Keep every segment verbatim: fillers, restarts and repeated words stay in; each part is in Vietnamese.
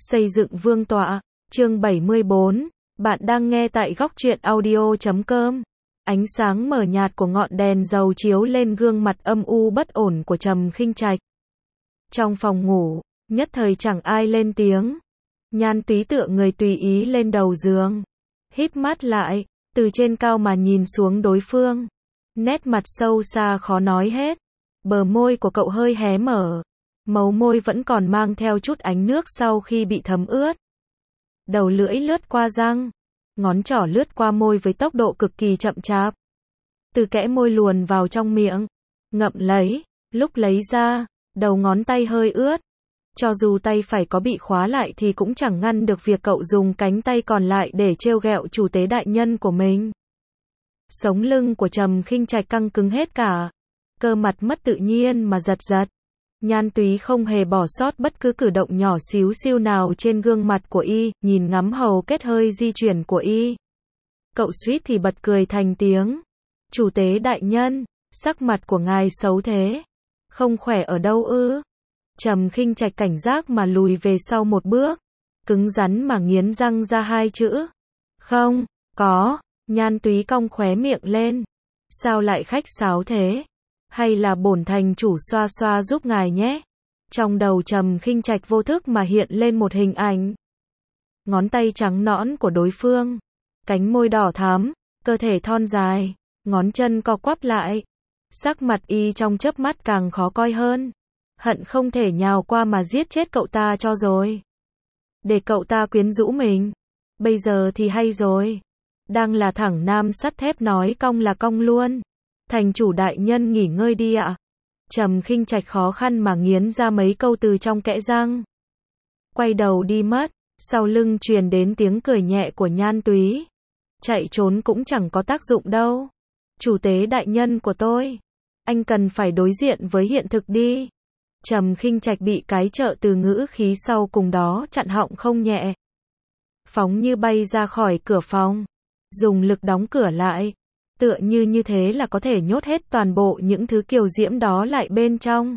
Xây dựng vương tọa, chương bảy mươi bốn, bạn đang nghe tại góc truyện audio chấm com. Ánh sáng mờ nhạt của ngọn đèn dầu chiếu lên gương mặt âm u bất ổn của Trầm Khinh Trạch. Trong phòng ngủ, nhất thời chẳng ai lên tiếng. Nhan Túy tựa người tùy ý lên đầu giường, híp mắt lại, từ trên cao mà nhìn xuống đối phương. Nét mặt sâu xa khó nói hết. Bờ môi của cậu hơi hé mở, màu môi vẫn còn mang theo chút ánh nước sau khi bị thấm ướt. Đầu lưỡi lướt qua răng, ngón trỏ lướt qua môi với tốc độ cực kỳ chậm chạp. Từ kẽ môi luồn vào trong miệng, ngậm lấy, lúc lấy ra, đầu ngón tay hơi ướt. Cho dù tay phải có bị khóa lại thì cũng chẳng ngăn được việc cậu dùng cánh tay còn lại để trêu ghẹo chủ tế đại nhân của mình. Sống lưng của Trầm Khinh Trạch căng cứng hết cả, cơ mặt mất tự nhiên mà giật giật. Nhan Túy không hề bỏ sót bất cứ cử động nhỏ xíu xiu nào trên gương mặt của y, nhìn ngắm hầu kết hơi di chuyển của y. Cậu suýt thì bật cười thành tiếng. Chủ tế đại nhân, sắc mặt của ngài xấu thế. Không khỏe ở đâu ư? Trầm Khinh Trạch cảnh giác mà lùi về sau một bước, cứng rắn mà nghiến răng ra hai chữ. Không, có. Nhan Túy cong khóe miệng lên. Sao lại khách sáo thế? Hay là bổn thành chủ xoa xoa giúp ngài nhé? Trong đầu Trầm Khinh Trạch vô thức mà hiện lên một hình ảnh. Ngón tay trắng nõn của đối phương, cánh môi đỏ thắm, cơ thể thon dài, ngón chân co quắp lại. Sắc mặt y trong chớp mắt càng khó coi hơn. Hận không thể nhào qua mà giết chết cậu ta cho rồi. Để cậu ta quyến rũ mình. Bây giờ thì hay rồi. Đang là thẳng nam sắt thép nói cong là cong luôn. Thành chủ đại nhân nghỉ ngơi đi ạ. Trầm Khinh Trạch khó khăn mà nghiến ra mấy câu từ trong kẽ răng. Quay đầu đi mất, sau lưng truyền đến tiếng cười nhẹ của Nhan Túy. Chạy trốn cũng chẳng có tác dụng đâu. Chủ tế đại nhân của tôi, anh cần phải đối diện với hiện thực đi. Trầm Khinh Trạch bị cái trợ từ ngữ khí sau cùng đó chặn họng không nhẹ. Phóng như bay ra khỏi cửa phòng, dùng lực đóng cửa lại. Tựa như như thế là có thể nhốt hết toàn bộ những thứ kiều diễm đó lại bên trong.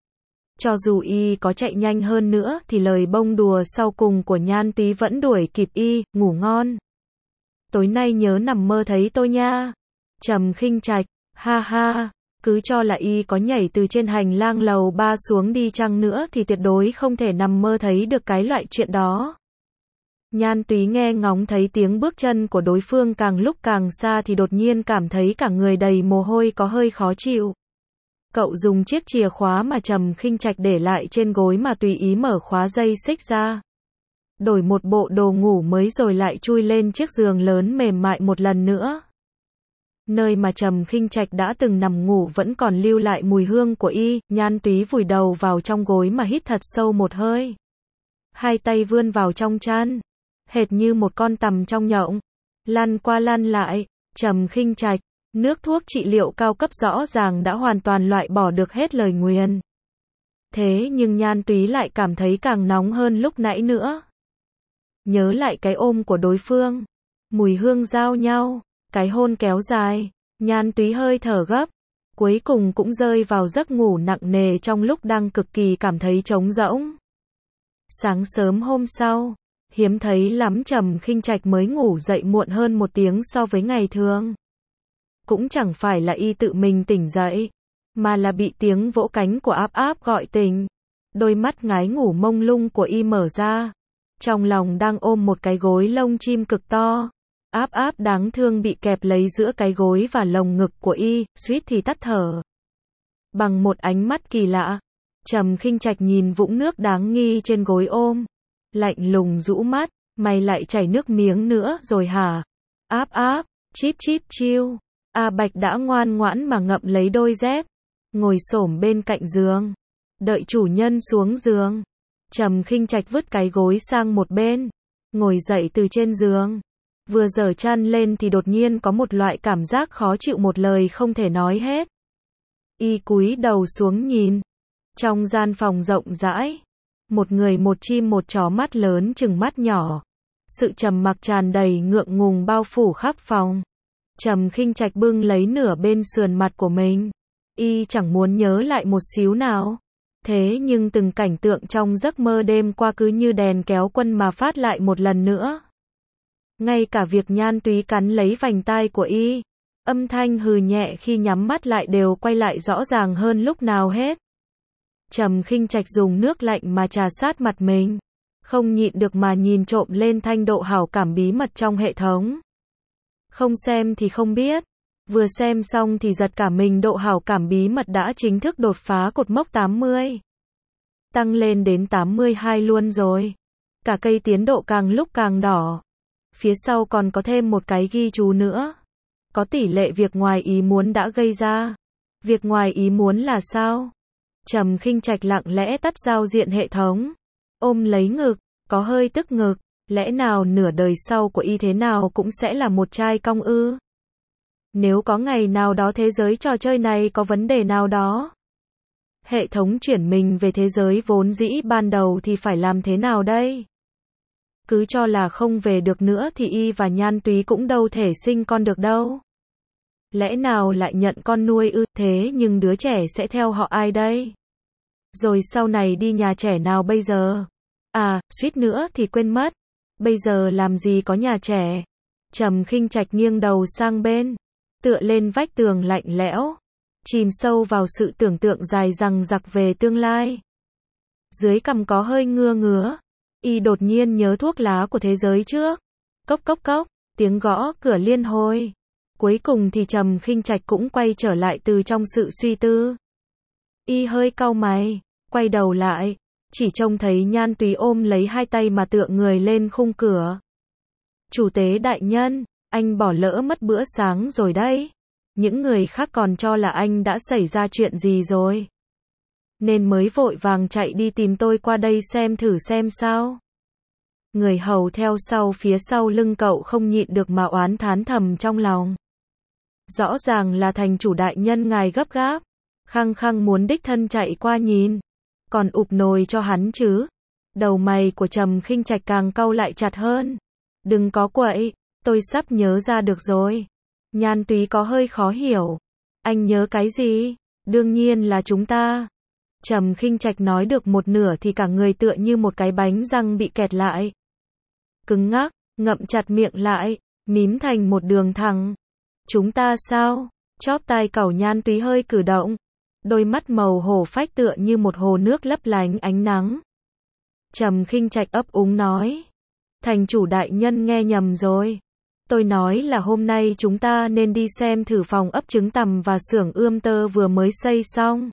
Cho dù y có chạy nhanh hơn nữa thì lời bông đùa sau cùng của Nhan Túy vẫn đuổi kịp y. Ngủ ngon. Tối nay nhớ nằm mơ thấy tôi nha. Trầm Khinh Trạch, ha ha, cứ cho là y có nhảy từ trên hành lang lầu ba xuống đi chăng nữa thì tuyệt đối không thể nằm mơ thấy được cái loại chuyện đó. Nhan Túy nghe ngóng thấy tiếng bước chân của đối phương càng lúc càng xa thì đột nhiên cảm thấy cả người đầy mồ hôi có hơi khó chịu. Cậu dùng chiếc chìa khóa mà Trầm Khinh Trạch để lại trên gối mà tùy ý mở khóa dây xích ra. Đổi một bộ đồ ngủ mới rồi lại chui lên chiếc giường lớn mềm mại một lần nữa. Nơi mà Trầm Khinh Trạch đã từng nằm ngủ vẫn còn lưu lại mùi hương của y. Nhan Túy vùi đầu vào trong gối mà hít thật sâu một hơi. Hai tay vươn vào trong chăn, hệt như một con tằm trong nhộng, lăn qua lăn lại. Trầm Khinh Trạch, nước thuốc trị liệu cao cấp rõ ràng đã hoàn toàn loại bỏ được hết lời nguyền. Thế nhưng Nhan Túy lại cảm thấy càng nóng hơn lúc nãy nữa. Nhớ lại cái ôm của đối phương, mùi hương giao nhau, cái hôn kéo dài, Nhan Túy hơi thở gấp, cuối cùng cũng rơi vào giấc ngủ nặng nề trong lúc đang cực kỳ cảm thấy trống rỗng. Sáng sớm hôm sau, hiếm thấy lắm Trầm Khinh Trạch mới ngủ dậy muộn hơn một tiếng so với ngày thường. Cũng chẳng phải là y tự mình tỉnh dậy, mà là bị tiếng vỗ cánh của Áp Áp gọi tỉnh. Đôi mắt ngái ngủ mông lung của y mở ra, trong lòng đang ôm một cái gối lông chim cực to. Áp Áp đáng thương bị kẹp lấy giữa cái gối và lồng ngực của y, suýt thì tắt thở. Bằng một ánh mắt kỳ lạ, Trầm Khinh Trạch nhìn vũng nước đáng nghi trên gối ôm, lạnh lùng rũ mắt. Mày lại chảy nước miếng nữa rồi hả? Áp Áp, chíp chíp chiu. A Bạch đã ngoan ngoãn mà ngậm lấy đôi dép, ngồi xổm bên cạnh giường, đợi chủ nhân xuống giường. Trầm Khinh Trạch vứt cái gối sang một bên, ngồi dậy từ trên giường. Vừa giở chăn lên thì đột nhiên có một loại cảm giác khó chịu một lời không thể nói hết. Y cúi đầu xuống nhìn. Trong gian phòng rộng rãi, một người một chim một chó mắt lớn chừng mắt nhỏ. Sự trầm mặc tràn đầy ngượng ngùng bao phủ khắp phòng. Trầm Khinh Trạch bưng lấy nửa bên sườn mặt của mình. Y chẳng muốn nhớ lại một xíu nào. Thế nhưng từng cảnh tượng trong giấc mơ đêm qua cứ như đèn kéo quân mà phát lại một lần nữa. Ngay cả việc Nhan Túy cắn lấy vành tai của y, âm thanh hừ nhẹ khi nhắm mắt lại đều quay lại rõ ràng hơn lúc nào hết. Trầm Khinh Trạch dùng nước lạnh mà trà sát mặt mình, không nhịn được mà nhìn trộm lên thanh độ hảo cảm bí mật trong hệ thống. Không xem thì không biết, vừa xem xong thì giật cả mình, độ hảo cảm bí mật đã chính thức đột phá cột mốc tám mươi. Tăng lên đến tám mươi hai luôn rồi. Cả cây tiến độ càng lúc càng đỏ. Phía sau còn có thêm một cái ghi chú nữa. Có tỷ lệ việc ngoài ý muốn đã gây ra. Việc ngoài ý muốn là sao? Trầm Khinh Trạch lặng lẽ tắt giao diện hệ thống, ôm lấy ngực, có hơi tức ngực, lẽ nào nửa đời sau của y thế nào cũng sẽ là một trai cong ư? Nếu có ngày nào đó thế giới trò chơi này có vấn đề nào đó, hệ thống chuyển mình về thế giới vốn dĩ ban đầu thì phải làm thế nào đây? Cứ cho là không về được nữa thì y và Nhan Túy cũng đâu thể sinh con được đâu. Lẽ nào lại nhận con nuôi ư? Thế nhưng đứa trẻ sẽ theo họ ai đây? Rồi sau này đi nhà trẻ nào bây giờ? À, suýt nữa thì quên mất. Bây giờ làm gì có nhà trẻ? Trầm Khinh Trạch nghiêng đầu sang bên, tựa lên vách tường lạnh lẽo, chìm sâu vào sự tưởng tượng dài dằng dặc về tương lai. Dưới cằm có hơi ngưa ngứa, y đột nhiên nhớ thuốc lá của thế giới trước. Cốc cốc cốc, tiếng gõ cửa liên hồi. Cuối cùng thì Trầm Khinh Trạch cũng quay trở lại từ trong sự suy tư. Y hơi cau mày, quay đầu lại, chỉ trông thấy Nhan Túy ôm lấy hai tay mà tựa người lên khung cửa. Chủ tế đại nhân, anh bỏ lỡ mất bữa sáng rồi đấy. Những người khác còn cho là anh đã xảy ra chuyện gì rồi, nên mới vội vàng chạy đi tìm tôi qua đây xem thử xem sao. Người hầu theo sau phía sau lưng cậu không nhịn được mà oán thán thầm trong lòng. Rõ ràng là thành chủ đại nhân ngài gấp gáp, khăng khăng muốn đích thân chạy qua nhìn, còn ụp nồi cho hắn chứ. Đầu mày của Trầm Khinh Trạch càng cau lại chặt hơn. Đừng có quậy, tôi sắp nhớ ra được rồi. Nhan Túy có hơi khó hiểu. Anh nhớ cái gì? Đương nhiên là chúng ta. Trầm Khinh Trạch nói được một nửa thì cả người tựa như một cái bánh răng bị kẹt lại. Cứng ngắc, ngậm chặt miệng lại, mím thành một đường thẳng. Chúng ta sao? Chóp tai cẩu Nhan Túy hơi cử động. Đôi mắt màu hổ phách tựa như một hồ nước lấp lánh ánh nắng. Trầm Khinh Trạch ấp úng nói. Thành chủ đại nhân nghe nhầm rồi. Tôi nói là hôm nay chúng ta nên đi xem thử phòng ấp trứng tằm và xưởng ươm tơ vừa mới xây xong.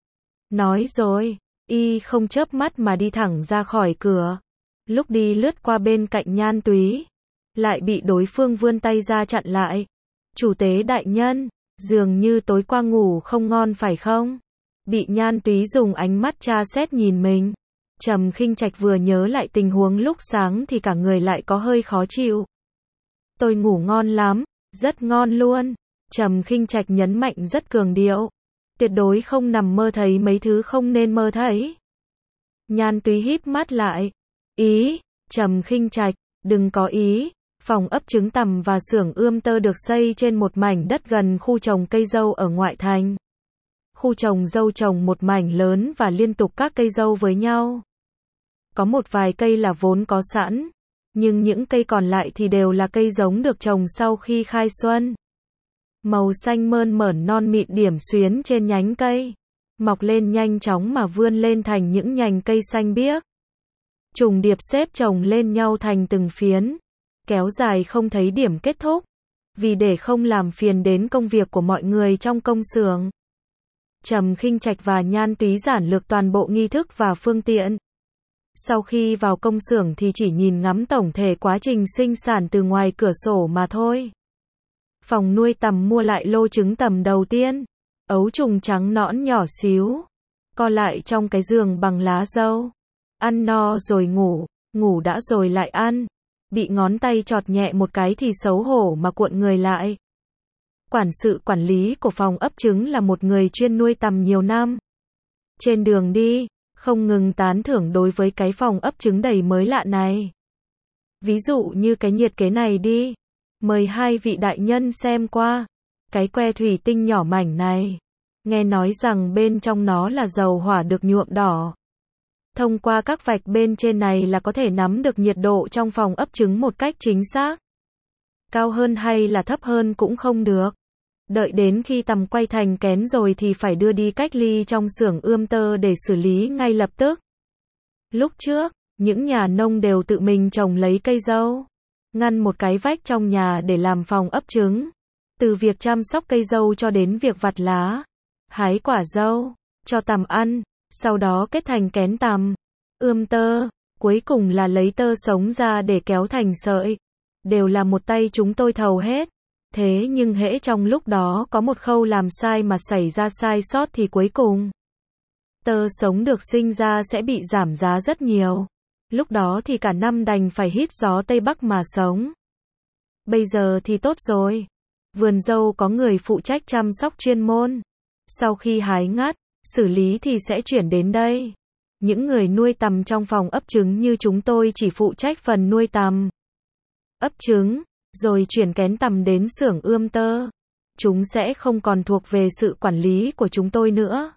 Nói rồi, y không chớp mắt mà đi thẳng ra khỏi cửa. Lúc đi lướt qua bên cạnh Nhan Túy, lại bị đối phương vươn tay ra chặn lại. Chủ tế đại nhân, dường như tối qua ngủ không ngon phải không? Bị Nhan Túy dùng ánh mắt tra xét nhìn mình. Trầm Khinh Trạch vừa nhớ lại tình huống lúc sáng thì cả người lại có hơi khó chịu. Tôi ngủ ngon lắm, rất ngon luôn. Trầm Khinh Trạch nhấn mạnh rất cường điệu. Tuyệt đối không nằm mơ thấy mấy thứ không nên mơ thấy. Nhan Túy híp mắt lại. Ý, Trầm Khinh Trạch, đừng có ý. Phòng ấp trứng tằm và xưởng ươm tơ được xây trên một mảnh đất gần khu trồng cây dâu ở ngoại thành. Khu trồng dâu trồng một mảnh lớn và liên tục các cây dâu với nhau. Có một vài cây là vốn có sẵn, nhưng những cây còn lại thì đều là cây giống được trồng sau khi khai xuân. Màu xanh mơn mởn non mịn điểm xuyến trên nhánh cây, mọc lên nhanh chóng mà vươn lên thành những nhành cây xanh biếc. Trùng điệp xếp chồng lên nhau thành từng phiến, kéo dài không thấy điểm kết thúc, vì để không làm phiền đến công việc của mọi người trong công xưởng. Trầm Khinh Trạch và Nhan Túy giản lược toàn bộ nghi thức và phương tiện. Sau khi vào công xưởng thì chỉ nhìn ngắm tổng thể quá trình sinh sản từ ngoài cửa sổ mà thôi. Phòng nuôi tằm mua lại lô trứng tằm đầu tiên. Ấu trùng trắng nõn nhỏ xíu, co lại trong cái giường bằng lá dâu. Ăn no rồi ngủ, ngủ đã rồi lại ăn. Bị ngón tay chọt nhẹ một cái thì xấu hổ mà cuộn người lại. Quản sự quản lý của phòng ấp trứng là một người chuyên nuôi tằm nhiều năm. Trên đường đi, không ngừng tán thưởng đối với cái phòng ấp trứng đầy mới lạ này. Ví dụ như cái nhiệt kế này đi. Mời hai vị đại nhân xem qua. Cái que thủy tinh nhỏ mảnh này. Nghe nói rằng bên trong nó là dầu hỏa được nhuộm đỏ. Thông qua các vạch bên trên này là có thể nắm được nhiệt độ trong phòng ấp trứng một cách chính xác. Cao hơn hay là thấp hơn cũng không được. Đợi đến khi tằm quay thành kén rồi thì phải đưa đi cách ly trong xưởng ươm tơ để xử lý ngay lập tức. Lúc trước, những nhà nông đều tự mình trồng lấy cây dâu, ngăn một cái vách trong nhà để làm phòng ấp trứng. Từ việc chăm sóc cây dâu cho đến việc vặt lá, hái quả dâu, cho tằm ăn, sau đó kết thành kén tằm, ươm tơ, cuối cùng là lấy tơ sống ra để kéo thành sợi. Đều là một tay chúng tôi thầu hết. Thế nhưng hễ trong lúc đó có một khâu làm sai mà xảy ra sai sót thì cuối cùng tơ sống được sinh ra sẽ bị giảm giá rất nhiều. Lúc đó thì cả năm đành phải hít gió Tây Bắc mà sống. Bây giờ thì tốt rồi. Vườn dâu có người phụ trách chăm sóc chuyên môn. Sau khi hái ngắt, xử lý thì sẽ chuyển đến đây. Những người nuôi tằm trong phòng ấp trứng như chúng tôi chỉ phụ trách phần nuôi tằm, ấp trứng, rồi chuyển kén tằm đến xưởng ươm tơ. Chúng sẽ không còn thuộc về sự quản lý của chúng tôi nữa.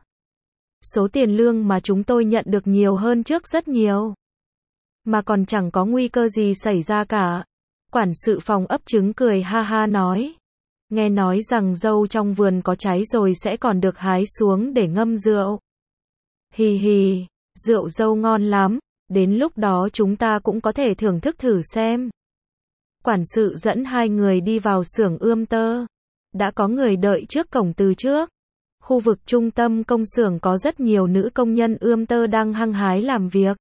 Số tiền lương mà chúng tôi nhận được nhiều hơn trước rất nhiều. Mà còn chẳng có nguy cơ gì xảy ra cả. Quản sự phòng ấp trứng cười ha ha nói. Nghe nói rằng dâu trong vườn có trái rồi sẽ còn được hái xuống để ngâm rượu. Hì hì, rượu dâu ngon lắm, đến lúc đó chúng ta cũng có thể thưởng thức thử xem. Quản sự dẫn hai người đi vào xưởng ươm tơ. Đã có người đợi trước cổng từ trước. Khu vực trung tâm công xưởng có rất nhiều nữ công nhân ươm tơ đang hăng hái làm việc.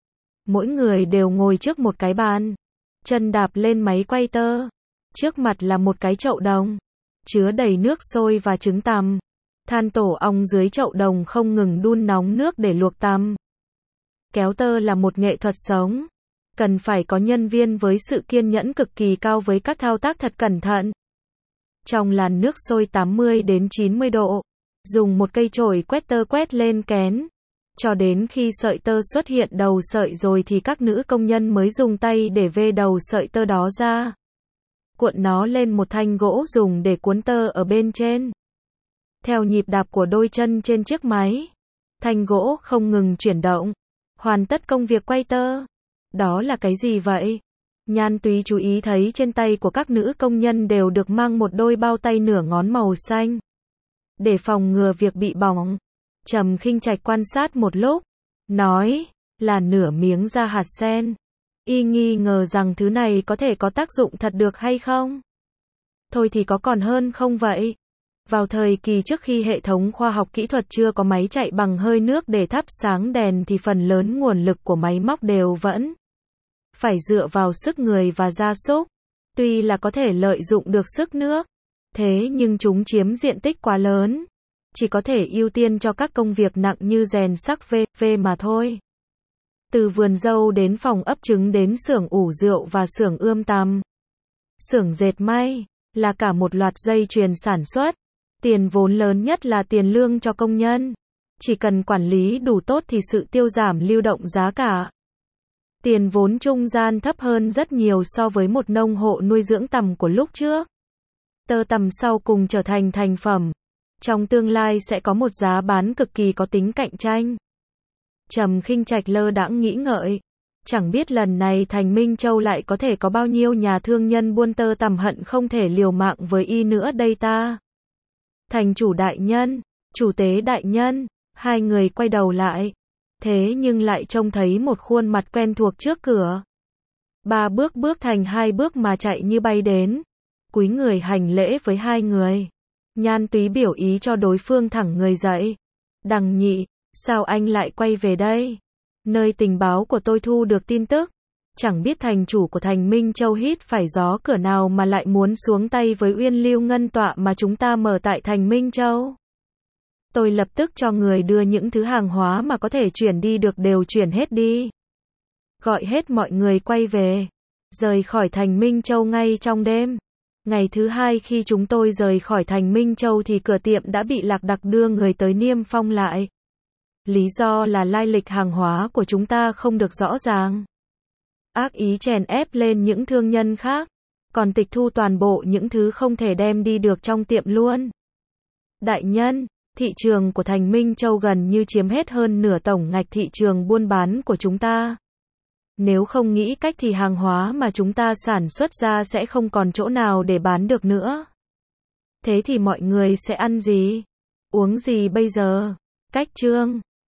Mỗi người đều ngồi trước một cái bàn, chân đạp lên máy quay tơ. Trước mặt là một cái chậu đồng, chứa đầy nước sôi và trứng tằm. Than tổ ong dưới chậu đồng không ngừng đun nóng nước để luộc tằm. Kéo tơ là một nghệ thuật sống. Cần phải có nhân viên với sự kiên nhẫn cực kỳ cao với các thao tác thật cẩn thận. Trong làn nước sôi tám mươi đến chín mươi độ, dùng một cây chổi quét tơ quét lên kén. Cho đến khi sợi tơ xuất hiện đầu sợi rồi thì các nữ công nhân mới dùng tay để vê đầu sợi tơ đó ra. Cuộn nó lên một thanh gỗ dùng để cuốn tơ ở bên trên. Theo nhịp đạp của đôi chân trên chiếc máy, thanh gỗ không ngừng chuyển động, hoàn tất công việc quay tơ. Đó là cái gì vậy? Nhan Túy chú ý thấy trên tay của các nữ công nhân đều được mang một đôi bao tay nửa ngón màu xanh. Để phòng ngừa việc bị bỏng, Trầm Khinh Trạch quan sát một lúc, nói, là nửa miếng da hạt sen. Y nghi ngờ rằng thứ này có thể có tác dụng thật được hay không? Thôi thì có còn hơn không vậy? Vào thời kỳ trước khi hệ thống khoa học kỹ thuật chưa có máy chạy bằng hơi nước để thắp sáng đèn thì phần lớn nguồn lực của máy móc đều vẫn phải dựa vào sức người và gia súc. Tuy là có thể lợi dụng được sức nước, thế nhưng chúng chiếm diện tích quá lớn. Chỉ có thể ưu tiên cho các công việc nặng như rèn sắc vê vê mà thôi. Từ vườn dâu đến phòng ấp trứng đến xưởng ủ rượu và xưởng ươm tằm, xưởng dệt may, là cả một loạt dây chuyền sản xuất. Tiền vốn lớn nhất là tiền lương cho công nhân. Chỉ cần quản lý đủ tốt thì sự tiêu giảm lưu động giá cả. Tiền vốn trung gian thấp hơn rất nhiều so với một nông hộ nuôi dưỡng tằm của lúc trước. Tơ tằm sau cùng trở thành thành phẩm. Trong tương lai sẽ có một giá bán cực kỳ có tính cạnh tranh. Trầm Khinh Trạch lơ đãng nghĩ ngợi. Chẳng biết lần này thành Minh Châu lại có thể có bao nhiêu nhà thương nhân buôn tơ tằm hận không thể liều mạng với y nữa đây ta. Thành chủ đại nhân, chủ tế đại nhân, hai người quay đầu lại. Thế nhưng lại trông thấy một khuôn mặt quen thuộc trước cửa. Ba bước bước thành hai bước mà chạy như bay đến. Cúi người hành lễ với hai người. Nhan Túy biểu ý cho đối phương thẳng người dậy. Đằng nhị, sao anh lại quay về đây? Nơi tình báo của tôi thu được tin tức. Chẳng biết thành chủ của thành Minh Châu hít phải gió cửa nào mà lại muốn xuống tay với Uyên Lưu Ngân Tọa mà chúng ta mở tại thành Minh Châu. Tôi lập tức cho người đưa những thứ hàng hóa mà có thể chuyển đi được đều chuyển hết đi. Gọi hết mọi người quay về. Rời khỏi thành Minh Châu ngay trong đêm. Ngày thứ hai khi chúng tôi rời khỏi thành Minh Châu thì cửa tiệm đã bị Lạc Đặc đưa người tới niêm phong lại. Lý do là lai lịch hàng hóa của chúng ta không được rõ ràng. Ác ý chèn ép lên những thương nhân khác. Còn tịch thu toàn bộ những thứ không thể đem đi được trong tiệm luôn. Đại nhân, thị trường của Thành Minh Châu gần như chiếm hết hơn nửa tổng ngạch thị trường buôn bán của chúng ta. Nếu không nghĩ cách thì hàng hóa mà chúng ta sản xuất ra sẽ không còn chỗ nào để bán được nữa. Thế thì mọi người sẽ ăn gì? Uống gì bây giờ? Cách chương